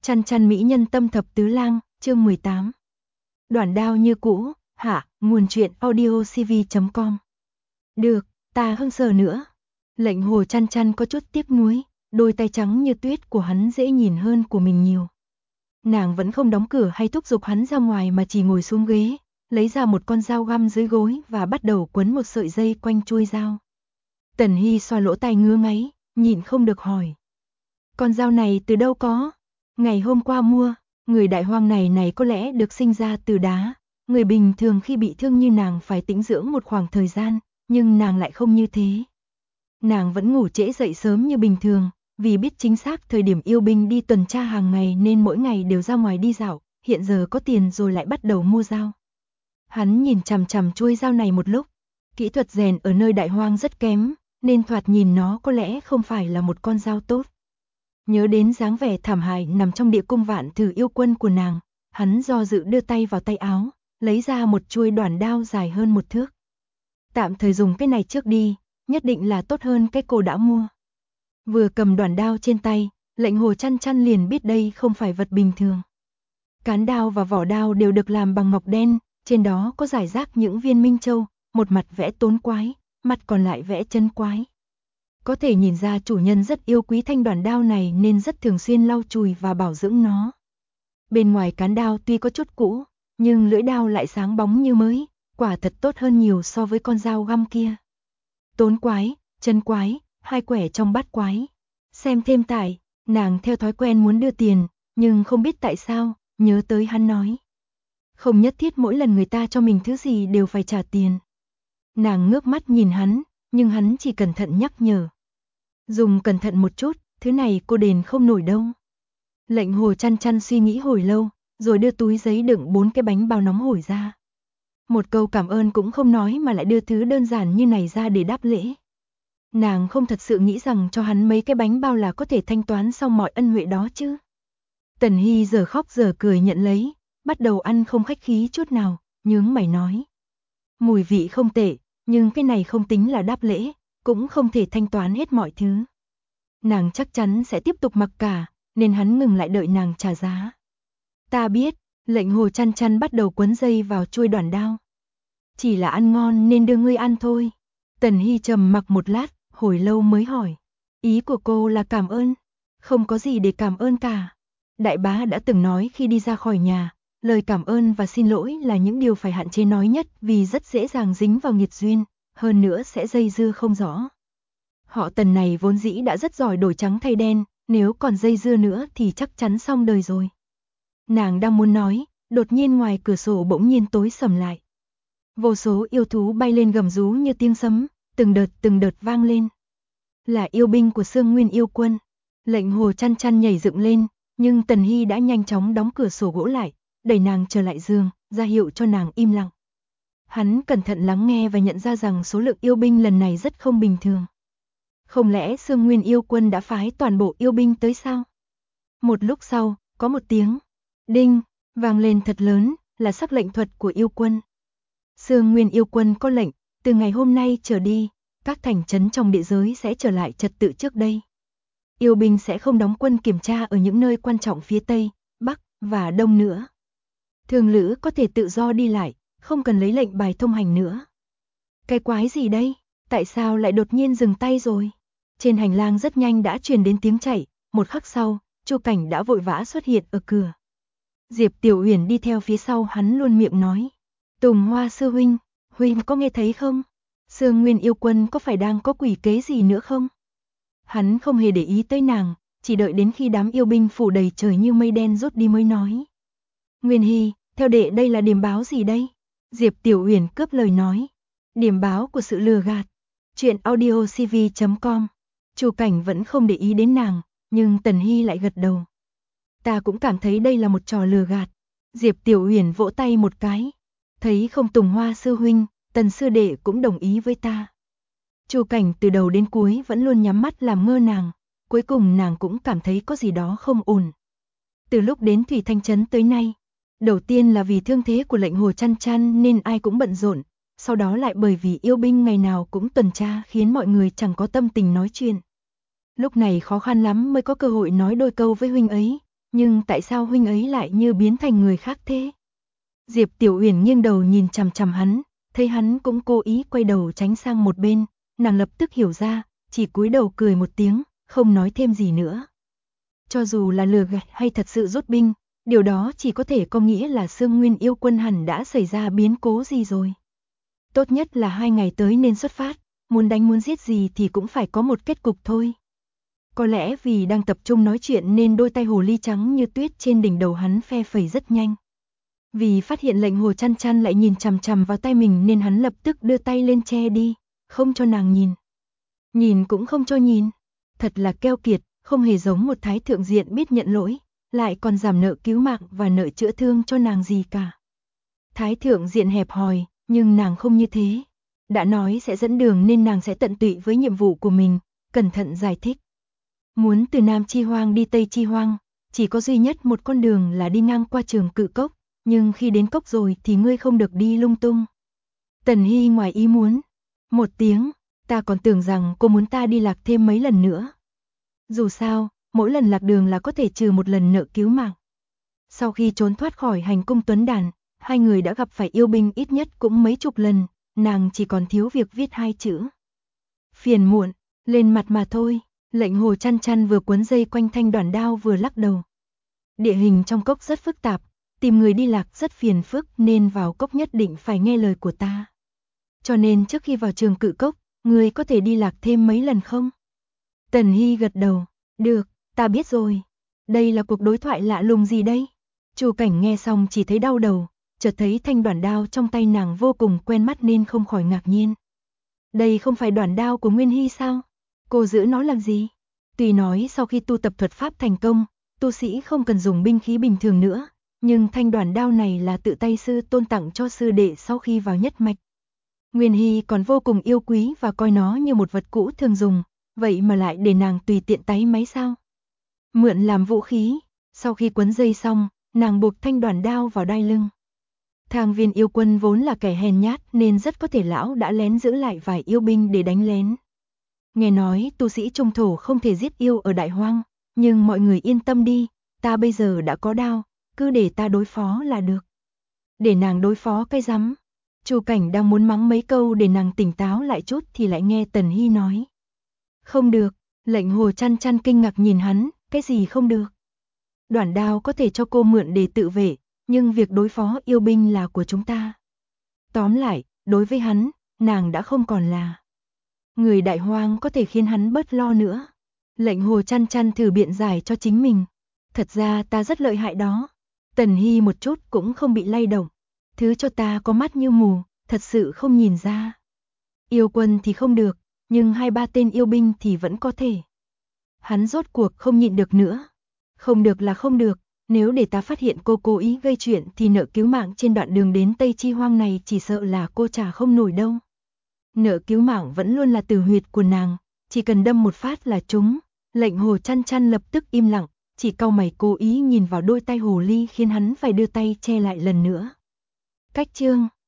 Chăn chăn mỹ nhân tâm thập tứ lang, chương 18. Đoản đao như cũ, hạ, nguồn truyện audiocv.com. Được, ta không sợ nữa. Lệnh Hồ chăn chăn có chút tiếc nuối, đôi tay trắng như tuyết của hắn dễ nhìn hơn của mình nhiều. Nàng vẫn không đóng cửa hay thúc giục hắn ra ngoài mà chỉ ngồi xuống ghế, lấy ra một con dao găm dưới gối và bắt đầu quấn một sợi dây quanh chuôi dao. Tần Hy xoa lỗ tai ngứa ngáy, nhịn không được hỏi. Con dao này từ đâu có? Ngày hôm qua mua, người đại hoang này có lẽ được sinh ra từ đá. Người bình thường khi bị thương như nàng phải tĩnh dưỡng một khoảng thời gian, nhưng nàng lại không như thế. Nàng vẫn ngủ trễ dậy sớm như bình thường, vì biết chính xác thời điểm yêu binh đi tuần tra hàng ngày nên mỗi ngày đều ra ngoài đi dạo, hiện giờ có tiền rồi lại bắt đầu mua dao. Hắn nhìn chằm chằm chuôi dao này một lúc, kỹ thuật rèn ở nơi đại hoang rất kém, nên thoạt nhìn nó có lẽ không phải là một con dao tốt. Nhớ đến dáng vẻ thảm hại nằm trong địa cung vạn thử yêu quân của nàng, hắn do dự đưa tay vào tay áo, lấy ra một chuôi đoản đao dài hơn 1 thước. Tạm thời dùng cái này trước đi, nhất định là tốt hơn cái cô đã mua. Vừa cầm đoản đao trên tay, Lệnh Hồ chăn chăn liền biết đây không phải vật bình thường. Cán đao và vỏ đao đều được làm bằng ngọc đen, trên đó có rải rác những viên minh châu, một mặt vẽ tốn quái, mặt còn lại vẽ chân quái. Có thể nhìn ra chủ nhân rất yêu quý thanh đoản đao này nên rất thường xuyên lau chùi và bảo dưỡng nó. Bên ngoài cán đao tuy có chút cũ, nhưng lưỡi đao lại sáng bóng như mới, quả thật tốt hơn nhiều so với con dao găm kia. Tốn quái, chân quái, 2 quẻ trong bát quái. Xem thêm tại, nàng theo thói quen muốn đưa tiền, nhưng không biết tại sao, nhớ tới hắn nói. Không nhất thiết mỗi lần người ta cho mình thứ gì đều phải trả tiền. Nàng ngước mắt nhìn hắn, nhưng hắn chỉ cẩn thận nhắc nhở. Dùng cẩn thận một chút, thứ này cô đền không nổi đâu. Lệnh Hồ chăn chăn suy nghĩ hồi lâu, rồi đưa túi giấy đựng 4 cái bánh bao nóng hổi ra. Một câu cảm ơn cũng không nói mà lại đưa thứ đơn giản như này ra để đáp lễ. Nàng không thật sự nghĩ rằng cho hắn mấy cái bánh bao là có thể thanh toán xong mọi ân huệ đó chứ. Tần Hy giờ khóc giờ cười nhận lấy, bắt đầu ăn không khách khí chút nào, nhướng mày nói. Mùi vị không tệ, nhưng cái này không tính là đáp lễ, cũng không thể thanh toán hết mọi thứ. Nàng chắc chắn sẽ tiếp tục mặc cả, nên hắn ngừng lại đợi nàng trả giá. Ta biết, Lệnh Hồ chăn chăn bắt đầu quấn dây vào chuôi đoản đao. Chỉ là ăn ngon nên đưa ngươi ăn thôi. Tần Hy trầm mặc một lát, hồi lâu mới hỏi. Ý của cô là cảm ơn? Không có gì để cảm ơn cả. Đại bá đã từng nói khi đi ra khỏi nhà, lời cảm ơn và xin lỗi là những điều phải hạn chế nói nhất vì rất dễ dàng dính vào nghiệt duyên, hơn nữa sẽ dây dưa không rõ. Họ Tần này vốn dĩ đã rất giỏi đổi trắng thay đen, nếu còn dây dưa nữa thì chắc chắn xong đời rồi. Nàng đang muốn nói, đột nhiên ngoài cửa sổ bỗng nhiên tối sầm lại. Vô số yêu thú bay lên gầm rú như tiếng sấm, từng đợt vang lên. Là yêu binh của Xương Nguyên yêu quân. Lệnh Hồ chăn chăn nhảy dựng lên, nhưng Tần Hy đã nhanh chóng đóng cửa sổ gỗ lại, đẩy nàng trở lại giường, ra hiệu cho nàng im lặng. Hắn cẩn thận lắng nghe và nhận ra rằng số lượng yêu binh lần này rất không bình thường. Không lẽ Xương Nguyên yêu quân đã phái toàn bộ yêu binh tới sao? Một lúc sau, có một tiếng đinh vang lên thật lớn, là sắc lệnh thuật của yêu quân. Xương Nguyên yêu quân có lệnh, từ ngày hôm nay trở đi, các thành trấn trong địa giới sẽ trở lại trật tự trước đây. Yêu binh sẽ không đóng quân kiểm tra ở những nơi quan trọng phía Tây, Bắc và Đông nữa. Thường lữ có thể tự do đi lại, không cần lấy lệnh bài thông hành nữa. Cái quái gì đây? Tại sao lại đột nhiên dừng tay rồi? Trên hành lang rất nhanh đã truyền đến tiếng chạy, một khắc sau, Chu Cảnh đã vội vã xuất hiện ở cửa. Diệp Tiểu Uyển đi theo phía sau hắn luôn miệng nói. Tùng Hoa sư huynh, huynh có nghe thấy không? Xương Nguyên yêu quân có phải đang có quỷ kế gì nữa không? Hắn không hề để ý tới nàng, chỉ đợi đến khi đám yêu binh phủ đầy trời như mây đen rút đi mới nói. Nguyên Hy, theo đệ đây là điểm báo gì đây? Diệp Tiểu Uyển cướp lời nói. Điểm báo của sự lừa gạt. Chuyện audiocv.com. Chu Cảnh vẫn không để ý đến nàng, nhưng Tần Hy lại gật đầu. Ta cũng cảm thấy đây là một trò lừa gạt. Diệp Tiểu Uyển vỗ tay một cái. Thấy không Tùng Hoa sư huynh, Tần sư đệ cũng đồng ý với ta. Chu Cảnh từ đầu đến cuối vẫn luôn nhắm mắt làm ngơ nàng, cuối cùng nàng cũng cảm thấy có gì đó không ổn. Từ lúc đến Thủy Thanh Trấn tới nay, đầu tiên là vì thương thế của Lệnh Hồ chăn chăn nên ai cũng bận rộn, sau đó lại bởi vì yêu binh ngày nào cũng tuần tra khiến mọi người chẳng có tâm tình nói chuyện. Lúc này khó khăn lắm mới có cơ hội nói đôi câu với huynh ấy, nhưng tại sao huynh ấy lại như biến thành người khác thế? Diệp Tiểu Uyển nghiêng đầu nhìn chằm chằm hắn, thấy hắn cũng cố ý quay đầu tránh sang một bên, nàng lập tức hiểu ra, chỉ cúi đầu cười một tiếng, không nói thêm gì nữa. Cho dù là lừa gạt hay thật sự rút binh, điều đó chỉ có thể có nghĩa là Sương Nguyên yêu quân hẳn đã xảy ra biến cố gì rồi. Tốt nhất là 2 ngày tới nên xuất phát, muốn đánh muốn giết gì thì cũng phải có một kết cục thôi. Có lẽ vì đang tập trung nói chuyện nên đôi tay hồ ly trắng như tuyết trên đỉnh đầu hắn phe phẩy rất nhanh. Vì phát hiện lệnh hồ chăn chăn lại nhìn chằm chằm vào tay mình nên hắn lập tức đưa tay lên che đi, không cho nàng nhìn. Nhìn cũng không cho nhìn, thật là keo kiệt, không hề giống một thái thượng diện biết nhận lỗi, lại còn giảm nợ cứu mạng và nợ chữa thương cho nàng gì cả. Thái thượng diện hẹp hòi, nhưng nàng không như thế. Đã nói sẽ dẫn đường nên nàng sẽ tận tụy với nhiệm vụ của mình, cẩn thận giải thích. Muốn từ Nam Chi Hoang đi Tây Chi Hoang, chỉ có duy nhất một con đường là đi ngang qua Trường Cự Cốc, nhưng khi đến cốc rồi thì ngươi không được đi lung tung. Tần Hy ngoài ý muốn. Một tiếng, ta còn tưởng rằng cô muốn ta đi lạc thêm mấy lần nữa. Dù sao, mỗi lần lạc đường là có thể trừ một lần nợ cứu mạng. Sau khi trốn thoát khỏi hành cung Tuấn Đàn, hai người đã gặp phải yêu binh ít nhất cũng mấy chục lần, nàng chỉ còn thiếu việc viết 2 chữ. Phiền muộn, lên mặt mà thôi. Lệnh hồ chăn chăn vừa cuốn dây quanh thanh đoản đao vừa lắc đầu. Địa hình trong cốc rất phức tạp, tìm người đi lạc rất phiền phức nên vào cốc nhất định phải nghe lời của ta. Cho nên trước khi vào Trường Cự Cốc, người có thể đi lạc thêm mấy lần không? Tần Hy gật đầu, được, ta biết rồi. Đây là cuộc đối thoại lạ lùng gì đây? Chu Cảnh nghe xong chỉ thấy đau đầu, chợt thấy thanh đoản đao trong tay nàng vô cùng quen mắt nên không khỏi ngạc nhiên. Đây không phải đoản đao của Nguyên Hy sao? Cô giữ nó làm gì? Tuy nói sau khi tu tập thuật pháp thành công, tu sĩ không cần dùng binh khí bình thường nữa, nhưng thanh đoản đao này là tự tay sư tôn tặng cho sư đệ sau khi vào nhất mạch. Nguyên Hy còn vô cùng yêu quý và coi nó như một vật cũ thường dùng, vậy mà lại để nàng tùy tiện táy máy sao? Mượn làm vũ khí, sau khi quấn dây xong, nàng buộc thanh đoản đao vào đai lưng. Thang Viên yêu quân vốn là kẻ hèn nhát nên rất có thể lão đã lén giữ lại vài yêu binh để đánh lén. Nghe nói tu sĩ trung thổ không thể giết yêu ở Đại Hoang, nhưng mọi người yên tâm đi, ta bây giờ đã có đao, cứ để ta đối phó là được. Để nàng đối phó cái rắm. Chu Cảnh đang muốn mắng mấy câu để nàng tỉnh táo lại chút thì lại nghe Tần Hy nói. Không được, lệnh hồ chăn chăn kinh ngạc nhìn hắn, cái gì không được. Đoản đao có thể cho cô mượn để tự vệ, nhưng việc đối phó yêu binh là của chúng ta. Tóm lại, đối với hắn, nàng đã không còn là người Đại Hoang có thể khiến hắn bớt lo nữa. Lệnh hồ chăn chăn thử biện giải cho chính mình. Thật ra ta rất lợi hại đó. Tần Hy một chút cũng không bị lay động. Thứ cho ta có mắt như mù, thật sự không nhìn ra. Yêu quân thì không được, nhưng 2-3 tên yêu binh thì vẫn có thể. Hắn rốt cuộc không nhịn được nữa. Không được là không được, nếu để ta phát hiện cô cố ý gây chuyện thì nợ cứu mạng trên đoạn đường đến Tây Chi Hoang này chỉ sợ là cô trả không nổi đâu. Nợ cứu mạng vẫn luôn là tử huyệt của nàng, chỉ cần đâm một phát là trúng. Lệnh hồ chăn chăn lập tức im lặng, chỉ cau mày cố ý nhìn vào đôi tay hồ ly khiến hắn phải đưa tay che lại lần nữa. Cách chương